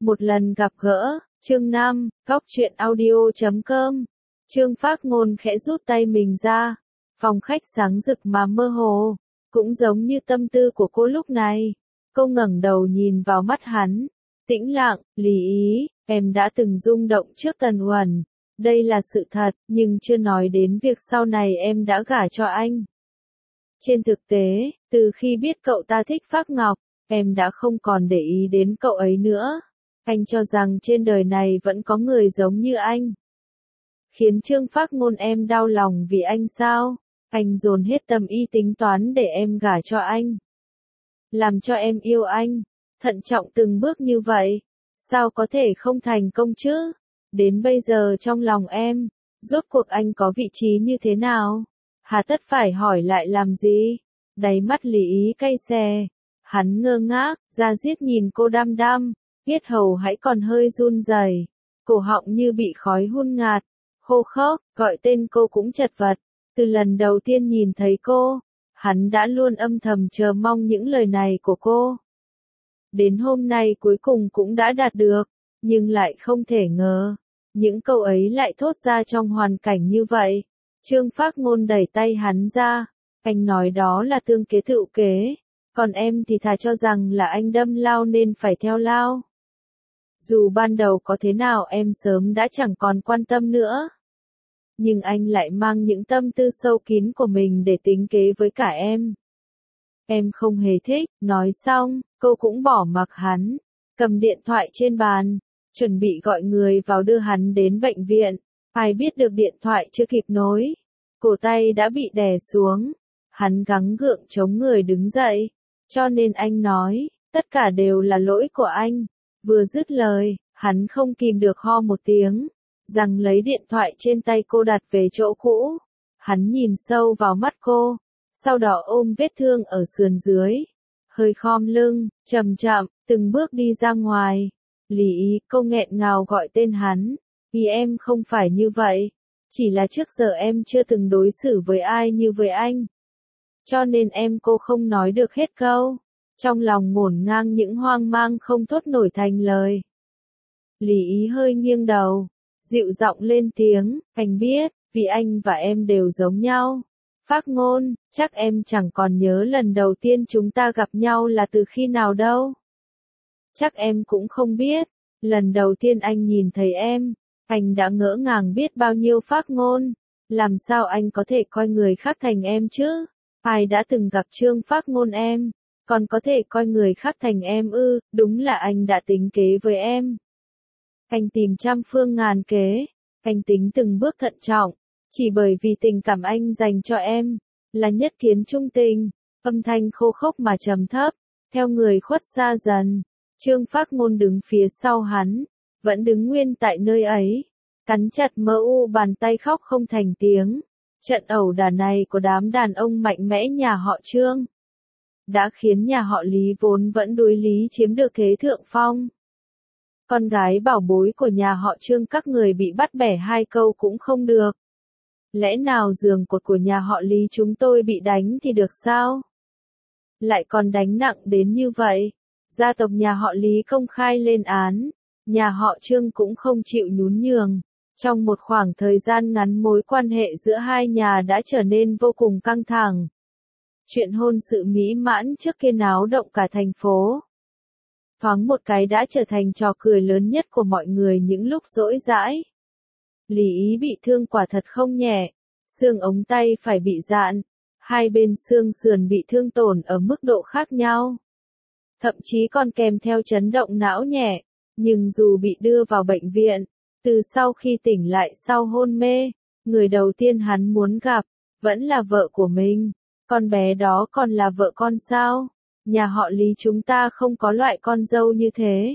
Một lần gặp gỡ, chương 5, góc truyện audio.com. Trương Phác Ngôn khẽ rút tay mình ra. Phòng khách sáng rực mà mơ hồ, cũng giống như tâm tư của cô lúc này. Cô ngẩng đầu nhìn vào mắt hắn, tĩnh lặng, lý ý, em đã từng rung động trước Tần Uẩn. Đây là sự thật, nhưng chưa nói đến việc sau này em đã gả cho anh. Trên thực tế, từ khi biết cậu ta thích Phác Ngọc, em đã không còn để ý đến cậu ấy nữa. Anh cho rằng trên đời này vẫn có người giống như anh. Khiến Trương Phác Ngôn em đau lòng vì anh sao? Anh dồn hết tâm ý tính toán để em gả cho anh. Làm cho em yêu anh. Thận trọng từng bước như vậy. Sao có thể không thành công chứ? Đến bây giờ trong lòng em, rốt cuộc anh có vị trí như thế nào? Hà tất phải hỏi lại làm gì? Đáy mắt Lý Ý cay xè. Hắn ngơ ngác, da diết nhìn cô đăm đăm. Yết hầu hãy còn hơi run rẩy, cổ họng như bị khói hun ngạt, khô khốc, gọi tên cô cũng chật vật. Từ lần đầu tiên nhìn thấy cô, hắn đã luôn âm thầm chờ mong những lời này của cô. Đến hôm nay cuối cùng cũng đã đạt được, nhưng lại không thể ngờ, những câu ấy lại thốt ra trong hoàn cảnh như vậy. Trương Phác Ngôn đẩy tay hắn ra, anh nói đó là tương kế tựu kế, còn em thì thà cho rằng là anh đâm lao nên phải theo lao. Dù ban đầu có thế nào em sớm đã chẳng còn quan tâm nữa. Nhưng anh lại mang những tâm tư sâu kín của mình để tính kế với cả em. Em không hề thích, nói xong, cô cũng bỏ mặc hắn, cầm điện thoại trên bàn, chuẩn bị gọi người vào đưa hắn đến bệnh viện. Ai biết được điện thoại chưa kịp nối, cổ tay đã bị đè xuống, hắn gắng gượng chống người đứng dậy, cho nên anh nói, tất cả đều là lỗi của anh. Vừa dứt lời, hắn không kìm được ho một tiếng, rằng lấy điện thoại trên tay cô đặt về chỗ cũ. Hắn nhìn sâu vào mắt cô, sau đó ôm vết thương ở sườn dưới, hơi khom lưng, chậm chậm, từng bước đi ra ngoài. Lý Ý, cô nghẹn ngào gọi tên hắn, vì em không phải như vậy, chỉ là trước giờ em chưa từng đối xử với ai như với anh. Cho nên cô không nói được hết câu. Trong lòng ngổn ngang những hoang mang không thốt nổi thành lời. Lý Ý hơi nghiêng đầu, dịu giọng lên tiếng, anh biết, vì anh và em đều giống nhau. Phác Ngôn, chắc em chẳng còn nhớ lần đầu tiên chúng ta gặp nhau là từ khi nào đâu. Chắc em cũng không biết, lần đầu tiên anh nhìn thấy em, anh đã ngỡ ngàng biết bao nhiêu. Phác Ngôn, làm sao anh có thể coi người khác thành em chứ? Ai đã từng gặp Trương Phác Ngôn em? Còn có thể coi người khác thành em ư? Đúng là anh đã tính kế với em. Anh tìm trăm phương ngàn kế, anh tính từng bước thận trọng, chỉ bởi vì tình cảm anh dành cho em là nhất kiến trung tình. Âm thanh khô khốc mà trầm thấp, theo người khuất xa dần. Trương Phác Ngôn đứng phía sau hắn, vẫn đứng nguyên tại nơi ấy, cắn chặt mỡ u bàn tay khóc không thành tiếng. Trận ẩu đả này của đám đàn ông mạnh mẽ nhà họ Trương đã khiến nhà họ Lý vốn vẫn đối lý chiếm được thế thượng phong. Con gái bảo bối của nhà họ Trương các người bị bắt bẻ hai câu cũng không được. Lẽ nào giường cột của nhà họ Lý chúng tôi bị đánh thì được sao? Lại còn đánh nặng đến như vậy. Gia tộc nhà họ Lý công khai lên án, nhà họ Trương cũng không chịu nhún nhường. Trong một khoảng thời gian ngắn mối quan hệ giữa hai nhà đã trở nên vô cùng căng thẳng. Chuyện hôn sự mỹ mãn trước kia náo động cả thành phố. Thoáng một cái đã trở thành trò cười lớn nhất của mọi người những lúc rỗi rãi. Lý Ý bị thương quả thật không nhẹ, xương ống tay phải bị rạn, hai bên xương sườn bị thương tổn ở mức độ khác nhau. Thậm chí còn kèm theo chấn động não nhẹ, nhưng dù bị đưa vào bệnh viện, từ sau khi tỉnh lại sau hôn mê, người đầu tiên hắn muốn gặp, vẫn là vợ của mình. Con bé đó còn là vợ con sao? Nhà họ Lý chúng ta không có loại con dâu như thế.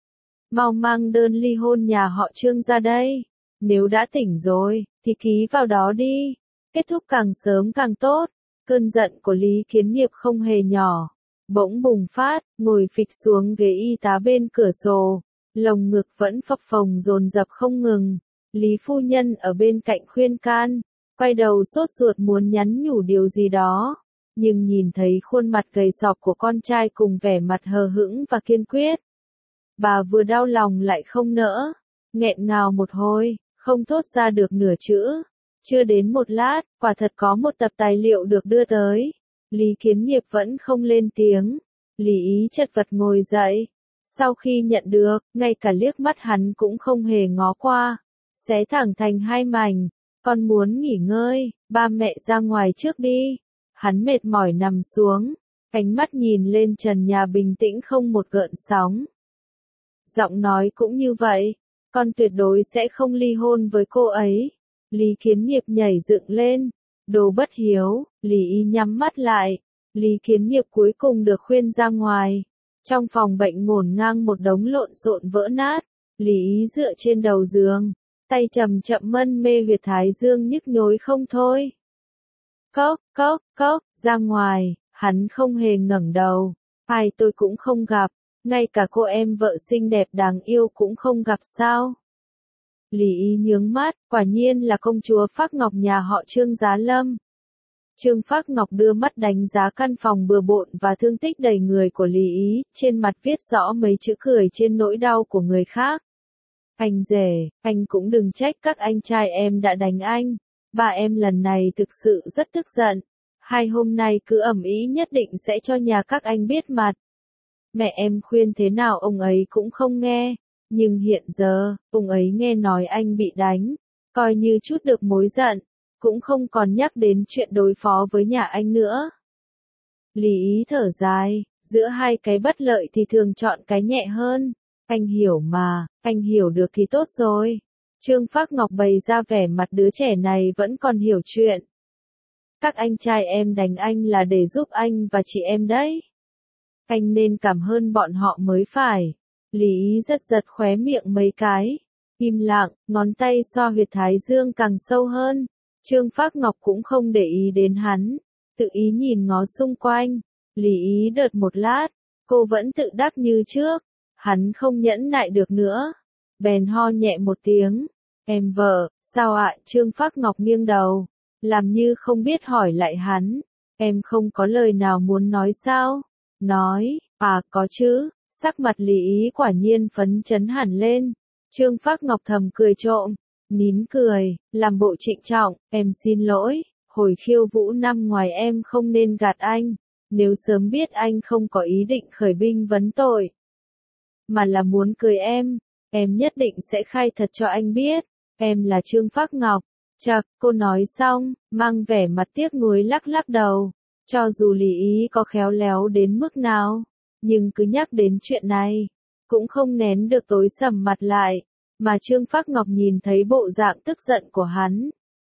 Mau mang đơn ly hôn nhà họ Trương ra đây. Nếu đã tỉnh rồi, thì ký vào đó đi. Kết thúc càng sớm càng tốt. Cơn giận của Lý Kiến Nghiệp không hề nhỏ. Bỗng bùng phát, ngồi phịch xuống ghế y tá bên cửa sổ. Lồng ngực vẫn phập phồng dồn dập không ngừng. Lý phu nhân ở bên cạnh khuyên can. Quay đầu sốt ruột muốn nhắn nhủ điều gì đó, nhưng nhìn thấy khuôn mặt gầy sọc của con trai cùng vẻ mặt hờ hững và kiên quyết. Bà vừa đau lòng lại không nỡ, nghẹn ngào một hồi, không thốt ra được nửa chữ. Chưa đến một lát, quả thật có một tập tài liệu được đưa tới. Lý Kiến Nghiệp vẫn không lên tiếng. Lý Ý chật vật ngồi dậy. Sau khi nhận được, ngay cả liếc mắt hắn cũng không hề ngó qua. Xé thẳng thành hai mảnh. Con muốn nghỉ ngơi, ba mẹ ra ngoài trước đi. Hắn mệt mỏi nằm xuống. Ánh mắt nhìn lên trần nhà bình tĩnh không một gợn sóng. Giọng nói cũng như vậy. Con tuyệt đối sẽ không ly hôn với cô ấy. Lý Kiến Nghiệp nhảy dựng lên. Đồ bất hiếu, Lý Ý nhắm mắt lại. Lý Kiến Nghiệp cuối cùng được khuyên ra ngoài. Trong phòng bệnh ngổn ngang một đống lộn xộn vỡ nát. Lý Ý dựa trên đầu giường. Tay chậm chậm mân mê huyệt thái dương nhức nhối không thôi. Cốc, cốc, cốc, ra ngoài, hắn không hề ngẩng đầu. Ai tôi cũng không gặp. Ngay cả cô em vợ xinh đẹp đáng yêu cũng không gặp sao. Lý Ý nhướng mắt, quả nhiên là công chúa Phác Ngọc nhà họ Trương Giá Lâm. Trương Phác Ngọc đưa mắt đánh giá căn phòng bừa bộn và thương tích đầy người của Lý Ý, trên mặt viết rõ mấy chữ cười trên nỗi đau của người khác. Anh rể, anh cũng đừng trách các anh trai em đã đánh anh. Ba em lần này thực sự rất tức giận. 2 hôm nay cứ ầm ĩ nhất định sẽ cho nhà các anh biết mặt. Mẹ em khuyên thế nào ông ấy cũng không nghe. Nhưng hiện giờ, ông ấy nghe nói anh bị đánh. Coi như chút được mối giận. Cũng không còn nhắc đến chuyện đối phó với nhà anh nữa. Lý Ý thở dài. Giữa hai cái bất lợi thì thường chọn cái nhẹ hơn. Anh hiểu mà, anh hiểu được thì tốt rồi. Trương Phác Ngọc bày ra vẻ mặt đứa trẻ này vẫn còn hiểu chuyện. Các anh trai em đánh anh là để giúp anh và chị em đấy. Anh nên cảm ơn bọn họ mới phải. Lý Ý rất giật khóe miệng mấy cái. Im lặng, ngón tay xoa huyệt thái dương càng sâu hơn. Trương Phác Ngọc cũng không để ý đến hắn. Tự ý nhìn ngó xung quanh. Lý Ý đợt một lát. Cô vẫn tự đắc như trước. Hắn không nhẫn nại được nữa. Bèn ho nhẹ một tiếng. Em vợ, sao ạ? Trương Phác Ngọc nghiêng đầu. Làm như không biết hỏi lại hắn. Em không có lời nào muốn nói sao? Nói, có chứ. Sắc mặt Lý Ý quả nhiên phấn chấn hẳn lên. Trương Phác Ngọc thầm cười trộm. Nín cười, làm bộ trịnh trọng. Em xin lỗi. Hồi khiêu vũ năm ngoài em không nên gạt anh. Nếu sớm biết anh không có ý định khởi binh vấn tội. Mà là muốn cười em nhất định sẽ khai thật cho anh biết, em là Trương Phác Ngọc. Chậc, cô nói xong, mang vẻ mặt tiếc nuối lắc lắc đầu. Cho dù Lý Ý có khéo léo đến mức nào, nhưng cứ nhắc đến chuyện này, cũng không nén được tối sầm mặt lại, mà Trương Phác Ngọc nhìn thấy bộ dạng tức giận của hắn.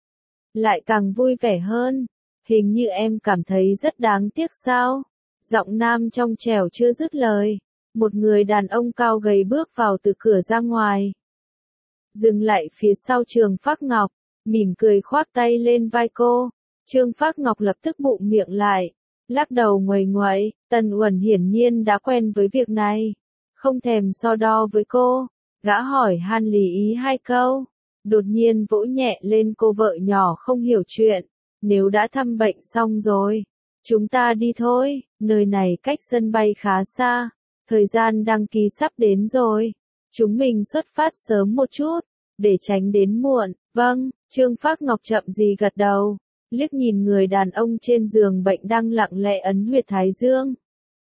Lại càng vui vẻ hơn, hình như em cảm thấy rất đáng tiếc sao? Giọng nam trong trẻo chưa dứt lời. Một người đàn ông cao gầy bước vào từ cửa ra ngoài. Dừng lại phía sau Trương Phác Ngọc, mỉm cười khoác tay lên vai cô. Trương Phác Ngọc lập tức bụm miệng lại, lắc đầu nguầy nguậy. Tần Uẩn hiển nhiên đã quen với việc này, không thèm so đo với cô. Gã hỏi han Lý Ý 2 câu, đột nhiên vỗ nhẹ lên cô vợ nhỏ không hiểu chuyện. Nếu đã thăm bệnh xong rồi, chúng ta đi thôi, nơi này cách sân bay khá xa. Thời gian đăng ký sắp đến rồi. Chúng mình xuất phát sớm một chút, để tránh đến muộn. Vâng, Trương Phác Ngọc chậm gì gật đầu. Liếc nhìn người đàn ông trên giường bệnh đang lặng lẽ ấn huyệt thái dương.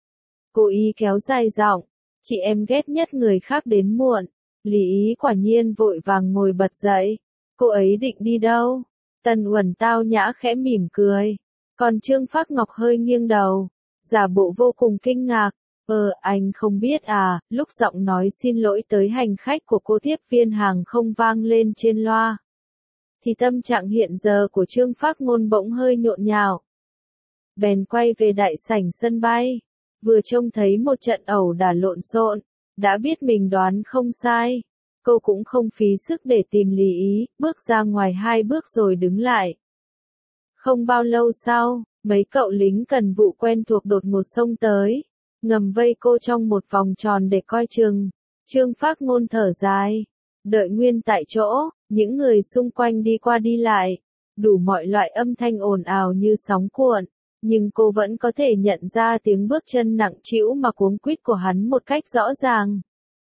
Cô ý kéo dài giọng. Chị em ghét nhất người khác đến muộn. Lý Ý quả nhiên vội vàng ngồi bật dậy. Cô ấy định đi đâu? Tần Uẩn tao nhã khẽ mỉm cười. Còn Trương Phác Ngọc hơi nghiêng đầu, giả bộ vô cùng kinh ngạc. Anh không biết à? Lúc giọng nói xin lỗi tới hành khách của cô tiếp viên hàng không vang lên trên loa, thì tâm trạng hiện giờ của Trương Phác Ngôn bỗng hơi nhộn nhạo. Bèn quay về đại sảnh sân bay, vừa trông thấy một trận ẩu đả lộn xộn, đã biết mình đoán không sai. Cô cũng không phí sức để tìm Lý Ý, bước ra ngoài 2 bước rồi đứng lại. Không bao lâu sau, mấy cậu lính cần vụ quen thuộc đột ngột xông tới, ngầm vây cô trong một vòng tròn để coi chừng. Trương Phác Ngôn thở dài, đợi nguyên tại chỗ, những người xung quanh đi qua đi lại, đủ mọi loại âm thanh ồn ào như sóng cuộn, nhưng cô vẫn có thể nhận ra tiếng bước chân nặng trĩu mà cuống quýt của hắn một cách rõ ràng.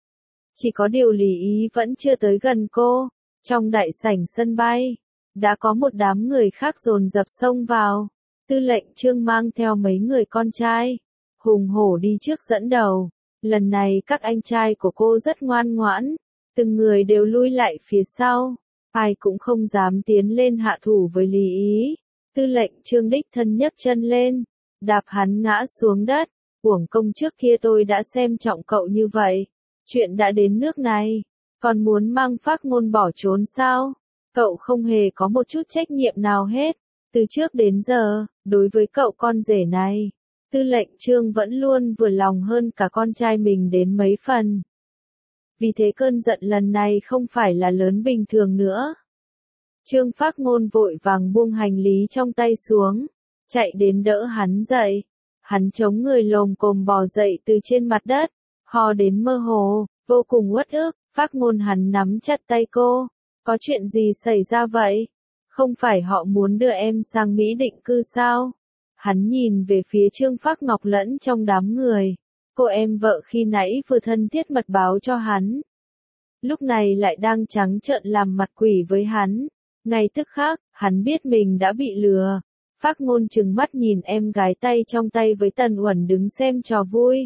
Chỉ có điều Lý Ý vẫn chưa tới gần cô. Trong đại sảnh sân bay, đã có một đám người khác dồn dập xông vào. Tư lệnh Trương mang theo mấy người con trai, hùng hổ đi trước dẫn đầu. Lần này các anh trai của cô rất ngoan ngoãn, từng người đều lui lại phía sau, ai cũng không dám tiến lên hạ thủ với Lý Ý. Tư lệnh Trương đích thân nhấc chân lên, đạp hắn ngã xuống đất. Uổng công trước kia tôi đã xem trọng cậu như vậy, chuyện đã đến nước này, còn muốn mang Phác Ngôn bỏ trốn sao? Cậu không hề có một chút trách nhiệm nào hết, từ trước đến giờ, đối với cậu con rể này, tư lệnh Trương vẫn luôn vừa lòng hơn cả con trai mình đến mấy phần. Vì thế cơn giận lần này không phải là lớn bình thường nữa. Trương Phác Ngôn vội vàng buông hành lý trong tay xuống, chạy đến đỡ hắn dậy. Hắn chống người lồm cồm bò dậy từ trên mặt đất, ho đến mơ hồ, vô cùng uất ức. Phác Ngôn hắn nắm chặt tay cô. Có chuyện gì xảy ra vậy? Không phải họ muốn đưa em sang Mỹ định cư sao? Hắn nhìn về phía Trương Phác Ngọc lẫn trong đám người. Cô em vợ khi nãy vừa thân thiết mật báo cho hắn. Lúc này lại đang trắng trợn làm mặt quỷ với hắn. Ngay tức khắc, hắn biết mình đã bị lừa. Phác Ngôn trừng mắt nhìn em gái tay trong tay với Tần Uẩn đứng xem trò vui.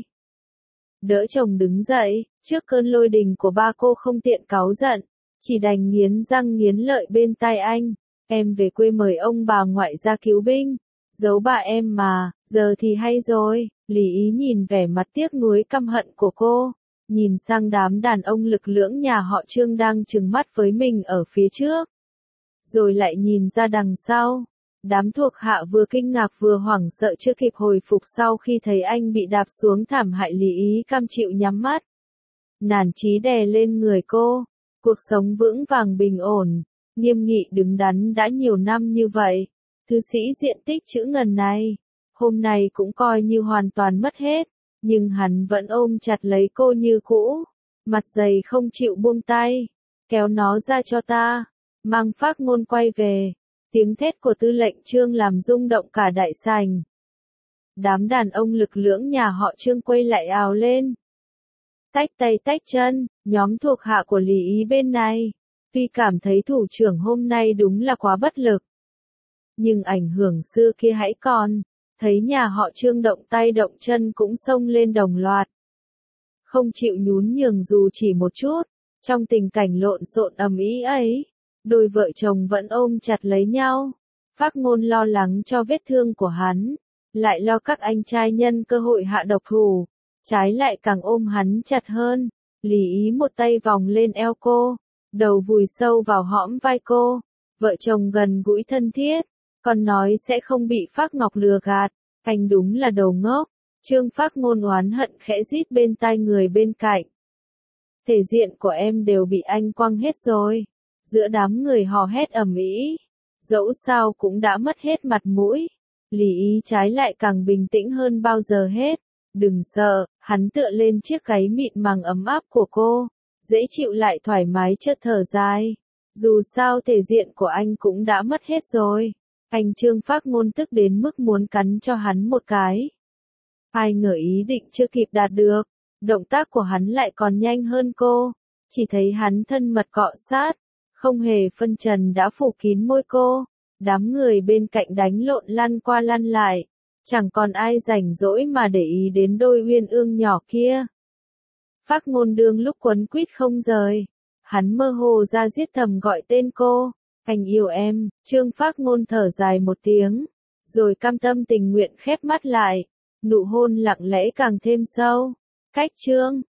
Đỡ chồng đứng dậy, trước cơn lôi đình của ba cô không tiện cáu giận, chỉ đành nghiến răng nghiến lợi bên tai anh. Em về quê mời ông bà ngoại ra cứu binh. Giấu bà em mà, giờ thì hay rồi. Lý Ý nhìn vẻ mặt tiếc nuối căm hận của cô, nhìn sang đám đàn ông lực lưỡng nhà họ Trương đang trừng mắt với mình ở phía trước. Rồi lại nhìn ra đằng sau. Đám thuộc hạ vừa kinh ngạc vừa hoảng sợ chưa kịp hồi phục sau khi thấy anh bị đạp xuống thảm hại. Lý Ý cam chịu nhắm mắt. Nản chí đè lên người cô. Cuộc sống vững vàng bình ổn, nghiêm nghị đứng đắn đã nhiều năm như vậy. Thư sĩ diện tích chữ ngần này, hôm nay cũng coi như hoàn toàn mất hết. Nhưng hắn vẫn ôm chặt lấy cô như cũ. Mặt dày không chịu buông tay. Kéo nó ra cho ta. Mang Phác Ngôn quay về. Tiếng thét của tư lệnh Trương làm rung động cả đại sảnh. Đám đàn ông lực lưỡng nhà họ Trương quay lại ào lên. Tách tay tách chân, nhóm thuộc hạ của Lý Ý bên này. Tuy cảm thấy thủ trưởng hôm nay đúng là quá bất lực. Nhưng ảnh hưởng xưa kia hãy còn. Thấy nhà họ Trương động tay động chân cũng xông lên đồng loạt. Không chịu nhún nhường dù chỉ một chút. Trong tình cảnh lộn xộn ầm ĩ ấy, đôi vợ chồng vẫn ôm chặt lấy nhau. Phác Ngôn lo lắng cho vết thương của hắn, lại lo các anh trai nhân cơ hội hạ độc thủ, trái lại càng ôm hắn chặt hơn. Lý Ý một tay vòng lên eo cô, đầu vùi sâu vào hõm vai cô. Vợ chồng gần gũi thân thiết, còn nói sẽ không bị Phác Ngọc lừa gạt. Anh đúng là đồ ngốc. Trương Phác Ngôn oán hận khẽ rít bên tai người bên cạnh. Thể diện của em đều bị anh quăng hết rồi. Giữa đám người hò hét ầm ĩ, dẫu sao cũng đã mất hết mặt mũi. Lý Ý trái lại càng bình tĩnh hơn bao giờ hết. Đừng sợ, hắn tựa lên chiếc gáy mịn màng ấm áp của cô, dễ chịu lại thoải mái chợt thở dài. Dù sao thể diện của anh cũng đã mất hết rồi. Anh Trương Phác Ngôn tức đến mức muốn cắn cho hắn một cái. Ai ngờ ý định chưa kịp đạt được, động tác của hắn lại còn nhanh hơn cô. Chỉ thấy hắn thân mật cọ sát, không hề phân trần đã phủ kín môi cô. Đám người bên cạnh đánh lộn lăn qua lăn lại, chẳng còn ai rảnh rỗi mà để ý đến đôi uyên ương nhỏ kia. Phác Ngôn đương lúc quấn quýt không rời, hắn mơ hồ ra giết thầm gọi tên cô. Anh yêu em. Trương Phác Ngôn thở dài một tiếng, rồi cam tâm tình nguyện khép mắt lại. Nụ hôn lặng lẽ càng thêm sâu. Cách Trương